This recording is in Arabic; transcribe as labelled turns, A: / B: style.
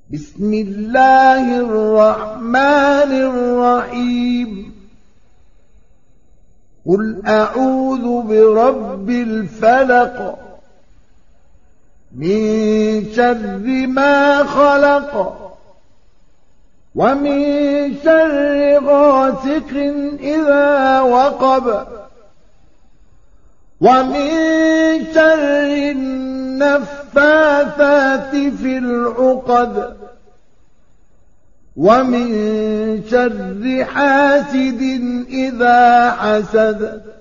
A: بسم الله الرحمن الرحيم قل أعوذ برب الفلق من شر ما خلق ومن شر غاسق إذا وقب ومن شر النفاثات في العقد ومن شر حاسد إذا حسد